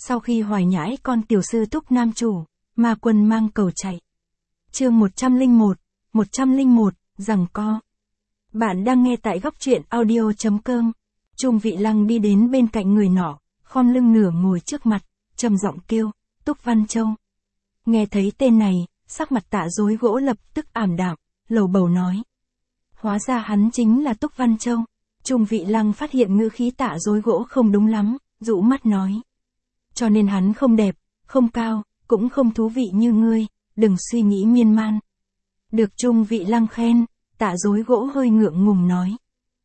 Sau khi hoài nhãi con tiểu sư Túc Nam chủ, ma quân mang cầu chạy. Chương 101, giằng co. Bạn đang nghe tại góc truyện audio.com. Trung Vị Lăng đi đến bên cạnh người nọ, khom lưng nửa ngồi trước mặt, trầm giọng kêu, Túc Văn Châu. Nghe thấy tên này, sắc mặt Tạ Dối Gỗ lập tức ảm đạm, lầu bầu nói. Hóa ra hắn chính là Túc Văn Châu. Trung Vị Lăng phát hiện ngữ khí Tạ Dối Gỗ không đúng lắm, rũ mắt nói. Cho nên hắn không đẹp, không cao, cũng không thú vị như ngươi, đừng suy nghĩ miên man. Được Trung Vị Lăng khen, Tạ Dối Gỗ hơi ngượng ngùng nói.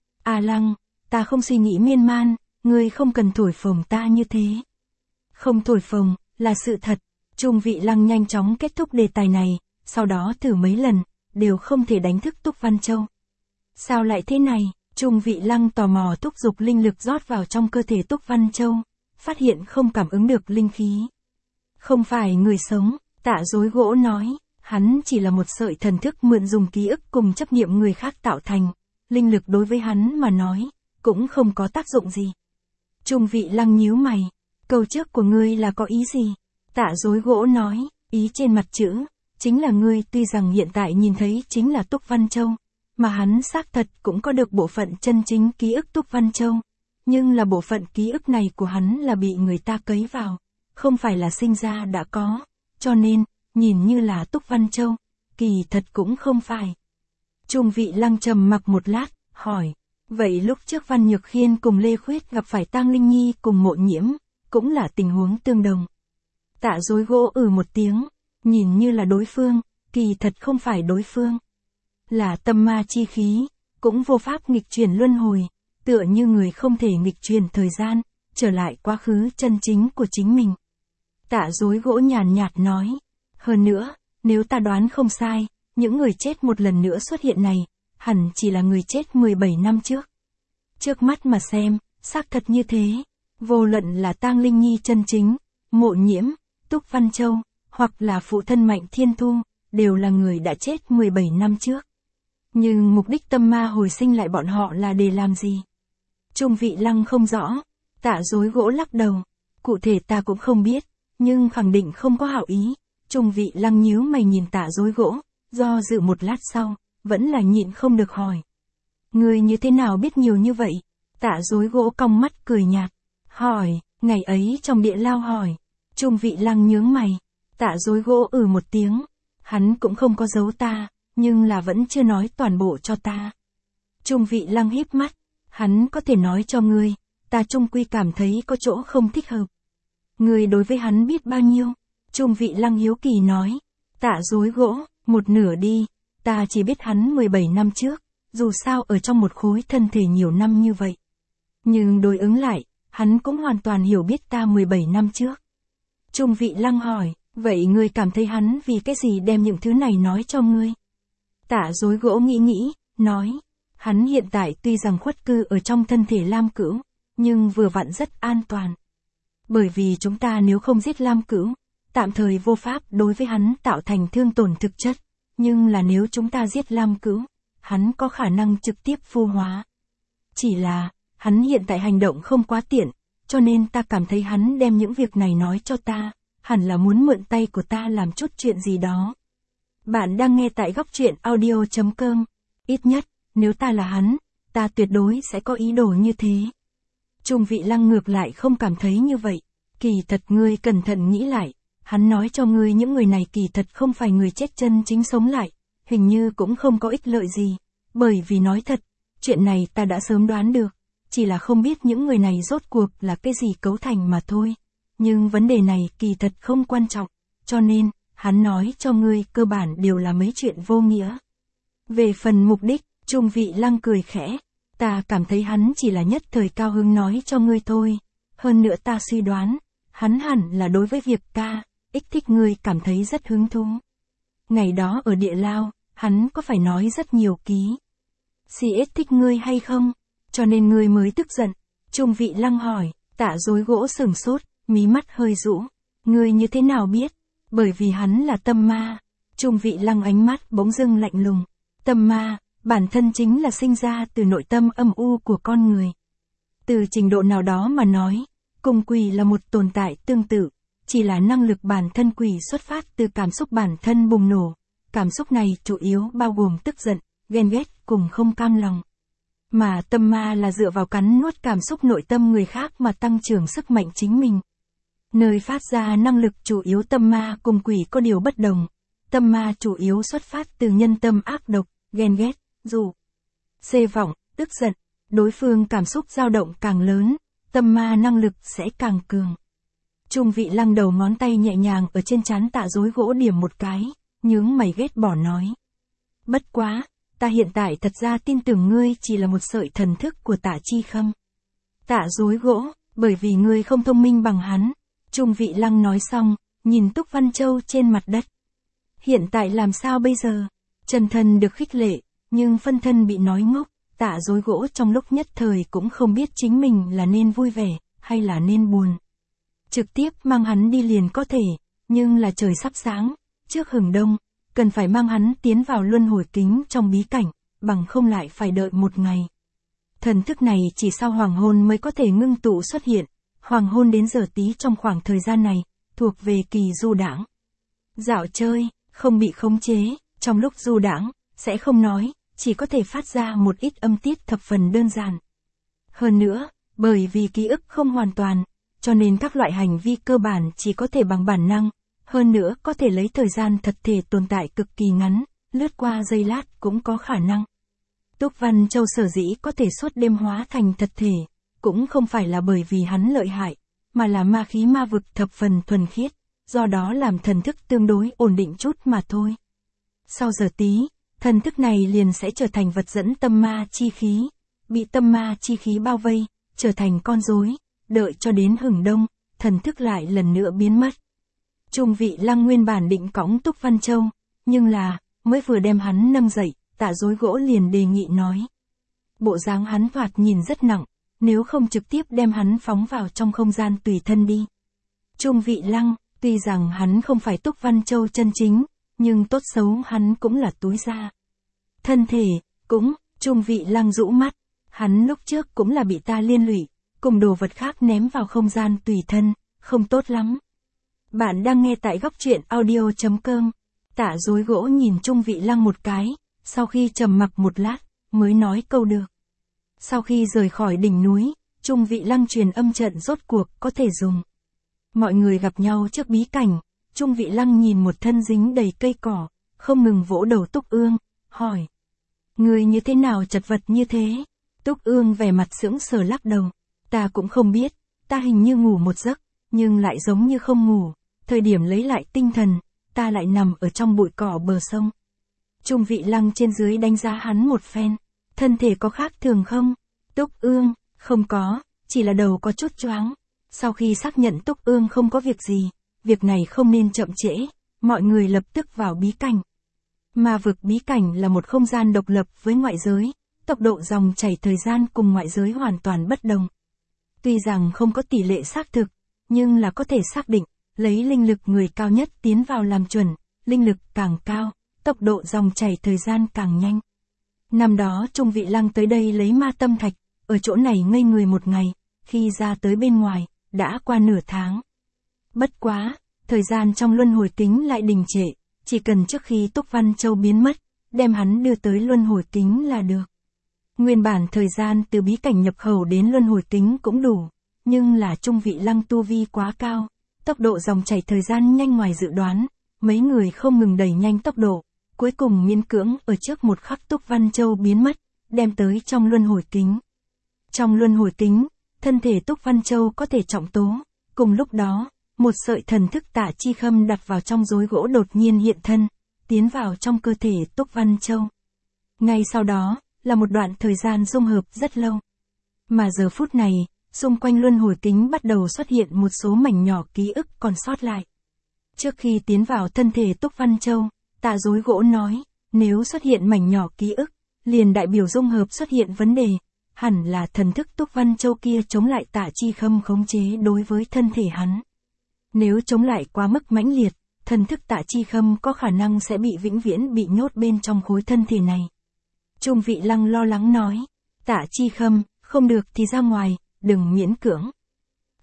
À Lăng, ta không suy nghĩ miên man, ngươi không cần thổi phồng ta như thế. Không thổi phồng, là sự thật. Trung Vị Lăng nhanh chóng kết thúc đề tài này, sau đó thử mấy lần, đều không thể đánh thức Túc Văn Châu. Sao lại thế này? Trung Vị Lăng tò mò thúc giục linh lực rót vào trong cơ thể Túc Văn Châu, phát hiện không cảm ứng được linh khí. Không phải người sống, Tạ Dối Gỗ nói, hắn chỉ là một sợi thần thức mượn dùng ký ức cùng chấp niệm người khác tạo thành, linh lực đối với hắn mà nói, cũng không có tác dụng gì. Trung Vị Lăng nhíu mày, câu trước của ngươi là có ý gì? Tạ Dối Gỗ nói, ý trên mặt chữ, chính là ngươi tuy rằng hiện tại nhìn thấy chính là Túc Văn Châu, mà hắn xác thật cũng có được bộ phận chân chính ký ức Túc Văn Châu, nhưng là bộ phận ký ức này của hắn là bị người ta cấy vào, không phải là sinh ra đã có, cho nên, nhìn như là Túc Văn Châu, kỳ thật cũng không phải. Trung Vị Lăng trầm mặc một lát, hỏi, vậy lúc trước Văn Nhược Khiên cùng Lê Khuyết gặp phải Tang Linh Nhi cùng Mộ Nhiễm, cũng là tình huống tương đồng. Tạ Dối Gỗ một tiếng, nhìn như là đối phương, kỳ thật không phải đối phương. Là tâm ma chi khí, cũng vô pháp nghịch chuyển luân hồi, tựa như người không thể nghịch chuyển thời gian, trở lại quá khứ chân chính của chính mình. Tạ Dối Gỗ nhàn nhạt nói, hơn nữa, nếu ta đoán không sai, những người chết một lần nữa xuất hiện này, hẳn chỉ là người chết 17 năm trước. Trước mắt mà xem, xác thật như thế, vô luận là Tang Linh Nhi chân chính, Mộ Nhiễm, Túc Văn Châu, hoặc là phụ thân Mạnh Thiên Thu, đều là người đã chết 17 năm trước. Nhưng mục đích tâm ma hồi sinh lại bọn họ là để làm gì? Trung Vị Lăng không rõ, Tạ Dối Gỗ lắc đầu, cụ thể ta cũng không biết, nhưng khẳng định không có hảo ý. Trung Vị Lăng nhíu mày nhìn Tạ Dối Gỗ, do dự một lát sau, vẫn là nhịn không được hỏi. Ngươi như thế nào biết nhiều như vậy? Tạ Dối Gỗ cong mắt cười nhạt, hỏi, ngày ấy trong địa lao hỏi. Trung Vị Lăng nhướng mày, Tạ Dối Gỗ một tiếng, hắn cũng không có giấu ta, nhưng là vẫn chưa nói toàn bộ cho ta. Trung Vị Lăng híp mắt, hắn có thể nói cho ngươi, ta trung quy cảm thấy có chỗ không thích hợp. Ngươi đối với hắn biết bao nhiêu? Trung Vị Lăng hiếu kỳ nói, Tạ Dối Gỗ, một nửa đi, ta chỉ biết hắn 17 năm trước, dù sao ở trong một khối thân thể nhiều năm như vậy. Nhưng đối ứng lại, hắn cũng hoàn toàn hiểu biết ta 17 năm trước. Trung Vị Lăng hỏi, vậy ngươi cảm thấy hắn vì cái gì đem những thứ này nói cho ngươi? Tạ Dối Gỗ nghĩ, nói, hắn hiện tại tuy rằng khuất cư ở trong thân thể Lam Cửu, nhưng vừa vặn rất an toàn. Bởi vì chúng ta nếu không giết Lam Cửu, tạm thời vô pháp đối với hắn tạo thành thương tổn thực chất, nhưng là nếu chúng ta giết Lam Cửu, hắn có khả năng trực tiếp phu hóa. Chỉ là, hắn hiện tại hành động không quá tiện, cho nên ta cảm thấy hắn đem những việc này nói cho ta, hẳn là muốn mượn tay của ta làm chút chuyện gì đó. Bạn đang nghe tại góc truyện audio.com, ít nhất, nếu ta là hắn, ta tuyệt đối sẽ có ý đồ như thế. Trung Vị Lăng ngược lại không cảm thấy như vậy, kỳ thật ngươi cẩn thận nghĩ lại, hắn nói cho ngươi những người này kỳ thật không phải người chết chân chính sống lại, hình như cũng không có ích lợi gì, bởi vì nói thật, chuyện này ta đã sớm đoán được, chỉ là không biết những người này rốt cuộc là cái gì cấu thành mà thôi, nhưng vấn đề này kỳ thật không quan trọng, cho nên, hắn nói cho ngươi cơ bản đều là mấy chuyện vô nghĩa. Về phần mục đích, Trung Vị Lăng cười khẽ, ta cảm thấy hắn chỉ là nhất thời cao hứng nói cho ngươi thôi, hơn nữa ta suy đoán, hắn hẳn là đối với việc ca, ích thích ngươi cảm thấy rất hứng thú. Ngày đó ở địa lao, hắn có phải nói rất nhiều ký. CS thích ngươi hay không? Cho nên ngươi mới tức giận. Trung Vị Lăng hỏi, Tạ Dối Gỗ sửng sốt, mí mắt hơi rũ. Ngươi như thế nào biết? Bởi vì hắn là tâm ma. Trung Vị Lăng ánh mắt bỗng dưng lạnh lùng. Tâm ma, bản thân chính là sinh ra từ nội tâm âm u của con người. Từ trình độ nào đó mà nói, cùng quỷ là một tồn tại tương tự, chỉ là năng lực bản thân quỷ xuất phát từ cảm xúc bản thân bùng nổ. Cảm xúc này chủ yếu bao gồm tức giận, ghen ghét cùng không cam lòng. Mà tâm ma là dựa vào cắn nuốt cảm xúc nội tâm người khác mà tăng trưởng sức mạnh chính mình. Nơi phát ra năng lực chủ yếu tâm ma cùng quỷ có điều bất đồng. Tâm ma chủ yếu xuất phát từ nhân tâm ác độc, ghen ghét, dụ, xê vọng, tức giận. Đối phương cảm xúc dao động càng lớn, tâm ma năng lực sẽ càng cường. Trung Vị Lăng đầu ngón tay nhẹ nhàng ở trên trán Tạ Dối Gỗ điểm một cái, nhướng mày ghét bỏ nói. Bất quá, ta hiện tại thật ra tin tưởng ngươi chỉ là một sợi thần thức của Tạ Chi Khâm. Tạ Dối Gỗ, bởi vì ngươi không thông minh bằng hắn. Trung Vị Lăng nói xong, nhìn Túc Văn Châu trên mặt đất. Hiện tại làm sao bây giờ? Chân thân được khích lệ, nhưng phân thân bị nói ngốc. Tạ Dối Gỗ trong lúc nhất thời cũng không biết chính mình là nên vui vẻ, hay là nên buồn. Trực tiếp mang hắn đi liền có thể, nhưng là trời sắp sáng, trước hừng đông, cần phải mang hắn tiến vào luân hồi kính trong bí cảnh, bằng không lại phải đợi một ngày. Thần thức này chỉ sau hoàng hôn mới có thể ngưng tụ xuất hiện, hoàng hôn đến giờ tí trong khoảng thời gian này, thuộc về kỳ du đãng. Dạo chơi, không bị khống chế, trong lúc du đãng, sẽ không nói, chỉ có thể phát ra một ít âm tiết thập phần đơn giản. Hơn nữa, bởi vì ký ức không hoàn toàn, cho nên các loại hành vi cơ bản chỉ có thể bằng bản năng, hơn nữa có thể lấy thời gian thật thể tồn tại cực kỳ ngắn, lướt qua giây lát cũng có khả năng. Túc Văn Châu sở dĩ có thể suốt đêm hóa thành thật thể, cũng không phải là bởi vì hắn lợi hại, mà là ma khí ma vực thập phần thuần khiết, do đó làm thần thức tương đối ổn định chút mà thôi. Sau giờ tí, thần thức này liền sẽ trở thành vật dẫn tâm ma chi khí, bị tâm ma chi khí bao vây, trở thành con rối, đợi cho đến hừng đông, thần thức lại lần nữa biến mất. Trung Vị Lăng nguyên bản định cõng Túc Văn Châu, nhưng là, mới vừa đem hắn nâng dậy, Tạ Dối Gỗ liền đề nghị nói. Bộ dáng hắn thoạt nhìn rất nặng, nếu không trực tiếp đem hắn phóng vào trong không gian tùy thân đi. Trung Vị Lăng, tuy rằng hắn không phải Túc Văn Châu chân chính, nhưng tốt xấu hắn cũng là túi da. Thân thể, cũng, Trung Vị Lăng rũ mắt, hắn lúc trước cũng là bị ta liên lụy, cùng đồ vật khác ném vào không gian tùy thân, không tốt lắm. Bạn đang nghe tại góc truyện audio.com. Tạ Dối Gỗ nhìn Trung Vị Lăng một cái, sau khi trầm mặc một lát, mới nói câu được. Sau khi rời khỏi đỉnh núi, Trung Vị Lăng truyền âm trận rốt cuộc có thể dùng. Mọi người gặp nhau trước bí cảnh, Trung Vị Lăng nhìn một thân dính đầy cây cỏ, không ngừng vỗ đầu Túc Ương, hỏi. Người như thế nào chật vật như thế? Túc Ương vẻ mặt sững sờ lắc đầu. Ta cũng không biết, ta hình như ngủ một giấc, nhưng lại giống như không ngủ. Thời điểm lấy lại tinh thần, ta lại nằm ở trong bụi cỏ bờ sông. Trung Vị Lăng trên dưới đánh giá hắn một phen. Thân thể có khác thường không? Túc Ương, không có, chỉ là đầu có chút choáng. Sau khi xác nhận Túc Ương không có việc gì, việc này không nên chậm trễ, mọi người lập tức vào bí cảnh. Ma vực bí cảnh là một không gian độc lập với ngoại giới, tốc độ dòng chảy thời gian cùng ngoại giới hoàn toàn bất đồng. Tuy rằng không có tỷ lệ xác thực, nhưng là có thể xác định, lấy linh lực người cao nhất tiến vào làm chuẩn, linh lực càng cao, tốc độ dòng chảy thời gian càng nhanh. Năm đó Trung Vị Lăng tới đây lấy ma tâm thạch, ở chỗ này ngây người một ngày, khi ra tới bên ngoài, đã qua nửa tháng. Bất quá, thời gian trong luân hồi kính lại đình trệ, chỉ cần trước khi Túc Văn Châu biến mất, đem hắn đưa tới luân hồi kính là được. Nguyên bản thời gian từ bí cảnh nhập khẩu đến luân hồi kính cũng đủ, nhưng là Trung Vị Lăng tu vi quá cao, tốc độ dòng chảy thời gian nhanh ngoài dự đoán, mấy người không ngừng đẩy nhanh tốc độ, cuối cùng miễn cưỡng ở trước một khắc Túc Văn Châu biến mất, đem tới trong luân hồi kính. Trong luân hồi kính, thân thể Túc Văn Châu có thể trọng tố, cùng lúc đó, một sợi thần thức Tạ Chi Khâm đặt vào trong rối gỗ đột nhiên hiện thân, tiến vào trong cơ thể Túc Văn Châu. Ngay sau đó, là một đoạn thời gian dung hợp rất lâu. Mà giờ phút này, xung quanh luân hồi kính bắt đầu xuất hiện một số mảnh nhỏ ký ức còn sót lại. Trước khi tiến vào thân thể Túc Văn Châu, Tạ Dối Gỗ nói, nếu xuất hiện mảnh nhỏ ký ức, liền đại biểu dung hợp xuất hiện vấn đề, hẳn là thần thức Túc Văn Châu kia chống lại Tạ Chi Khâm khống chế đối với thân thể hắn. Nếu chống lại quá mức mãnh liệt, thần thức Tạ Chi Khâm có khả năng sẽ bị vĩnh viễn bị nhốt bên trong khối thân thể này. Trung Vị Lăng lo lắng nói, Tạ Chi Khâm, không được thì ra ngoài, đừng miễn cưỡng.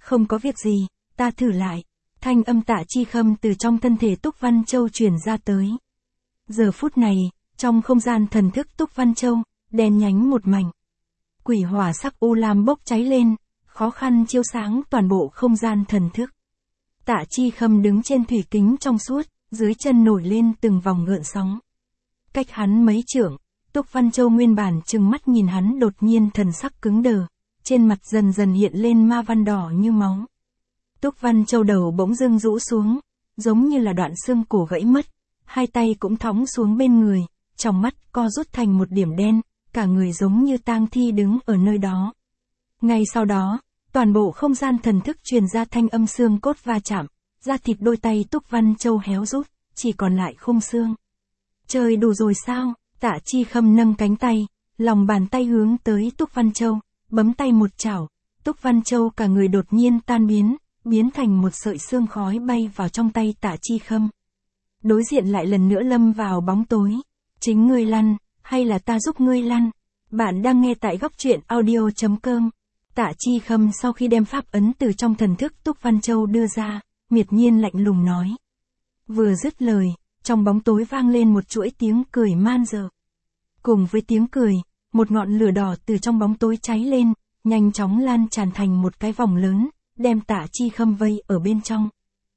Không có việc gì, ta thử lại. Thanh âm Tạ Chi Khâm từ trong thân thể Túc Văn Châu truyền ra tới. Giờ phút này, trong không gian thần thức Túc Văn Châu, đen nhánh một mảnh. Quỷ hỏa sắc u lam bốc cháy lên, khó khăn chiếu sáng toàn bộ không gian thần thức. Tạ Chi Khâm đứng trên thủy kính trong suốt, dưới chân nổi lên từng vòng gợn sóng. Cách hắn mấy trượng, Túc Văn Châu nguyên bản trừng mắt nhìn hắn đột nhiên thần sắc cứng đờ, trên mặt dần dần hiện lên ma văn đỏ như máu. Túc Văn Châu đầu bỗng dưng rũ xuống, giống như là đoạn xương cổ gãy mất, hai tay cũng thõng xuống bên người, trong mắt co rút thành một điểm đen, cả người giống như tang thi đứng ở nơi đó. Ngay sau đó, toàn bộ không gian thần thức truyền ra thanh âm xương cốt va chạm, da thịt đôi tay Túc Văn Châu héo rút, chỉ còn lại khung xương. Trời đủ rồi sao? Tạ Chi Khâm nâng cánh tay, lòng bàn tay hướng tới Túc Văn Châu, bấm tay một chảo, Túc Văn Châu cả người đột nhiên tan biến, biến thành một sợi xương khói bay vào trong tay Tạ Chi Khâm. Đối diện lại lần nữa lâm vào bóng tối. Chính ngươi lăn, hay là ta giúp ngươi lăn? Bạn đang nghe tại góc truyện audio.com. Tạ Chi Khâm sau khi đem pháp ấn từ trong thần thức Túc Văn Châu đưa ra, miệt nhiên lạnh lùng nói. Vừa dứt lời, trong bóng tối vang lên một chuỗi tiếng cười man dợ. Cùng với tiếng cười, một ngọn lửa đỏ từ trong bóng tối cháy lên, nhanh chóng lan tràn thành một cái vòng lớn, đem Tạ Chi Khâm vây ở bên trong.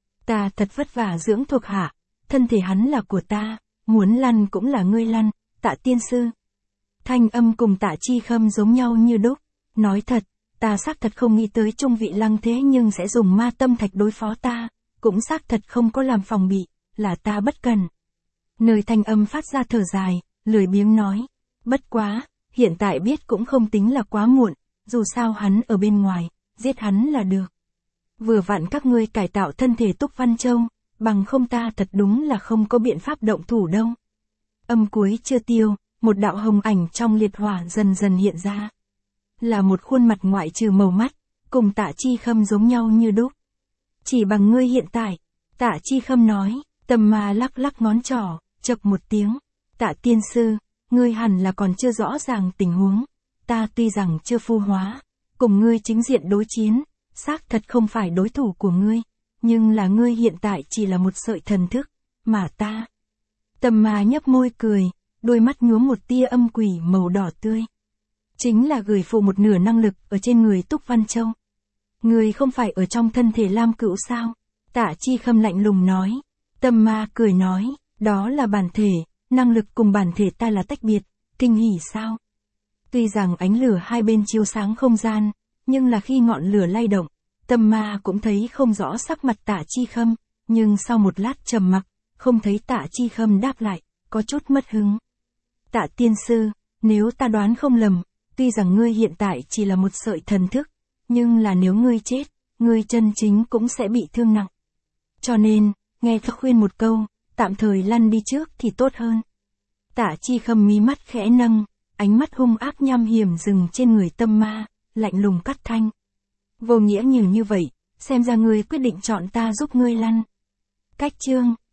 Ta thật vất vả dưỡng thuộc hạ, thân thể hắn là của ta, muốn lăn cũng là ngươi lăn, Tạ tiên sư. Thanh âm cùng Tạ Chi Khâm giống nhau như đúc, nói thật, ta xác thật không nghĩ tới Trung Vị Lăng thế nhưng sẽ dùng ma tâm thạch đối phó ta, cũng xác thật không có làm phòng bị, là ta bất cần. Nơi thanh âm phát ra thở dài, lười biếng nói, bất quá, hiện tại biết cũng không tính là quá muộn, dù sao hắn ở bên ngoài, giết hắn là được. Vừa vặn các ngươi cải tạo thân thể Túc Văn Châu, bằng không ta thật đúng là không có biện pháp động thủ đâu. Âm cuối chưa tiêu, một đạo hồng ảnh trong liệt hỏa dần dần hiện ra. Là một khuôn mặt ngoại trừ màu mắt, cùng Tạ Chi Khâm giống nhau như đúc. Chỉ bằng ngươi hiện tại, Tạ Chi Khâm nói, Tâm Ma lắc lắc ngón trỏ, chậc một tiếng. Tạ tiên sư, ngươi hẳn là còn chưa rõ ràng tình huống. Ta tuy rằng chưa phu hóa, cùng ngươi chính diện đối chiến, xác thật không phải đối thủ của ngươi, nhưng là ngươi hiện tại chỉ là một sợi thần thức, mà ta. Tâm Ma nhấp môi cười, đôi mắt nhuốm một tia âm quỷ màu đỏ tươi. Chính là gửi phụ một nửa năng lực ở trên người Túc Văn Châu. Ngươi không phải ở trong thân thể Lam Cữu sao? Tạ Chi Khâm lạnh lùng nói. Tâm Ma cười nói, đó là bản thể, năng lực cùng bản thể ta là tách biệt, kinh hỉ sao? Tuy rằng ánh lửa hai bên chiếu sáng không gian, nhưng là khi ngọn lửa lay động, Tâm Ma cũng thấy không rõ sắc mặt Tạ Chi Khâm, nhưng sau một lát trầm mặc, không thấy Tạ Chi Khâm đáp lại, có chút mất hứng. Tạ tiên sư, nếu ta đoán không lầm, tuy rằng ngươi hiện tại chỉ là một sợi thần thức, nhưng là nếu ngươi chết, ngươi chân chính cũng sẽ bị thương nặng. Cho nên, nghe ta khuyên một câu, tạm thời lăn đi trước thì tốt hơn. Tạ Chi Khâm mí mắt khẽ nâng, ánh mắt hung ác nham hiểm dừng trên người Tâm Ma, lạnh lùng cắt thanh. Vô nghĩa như vậy, xem ra ngươi quyết định chọn ta giúp ngươi lăn. Cách chương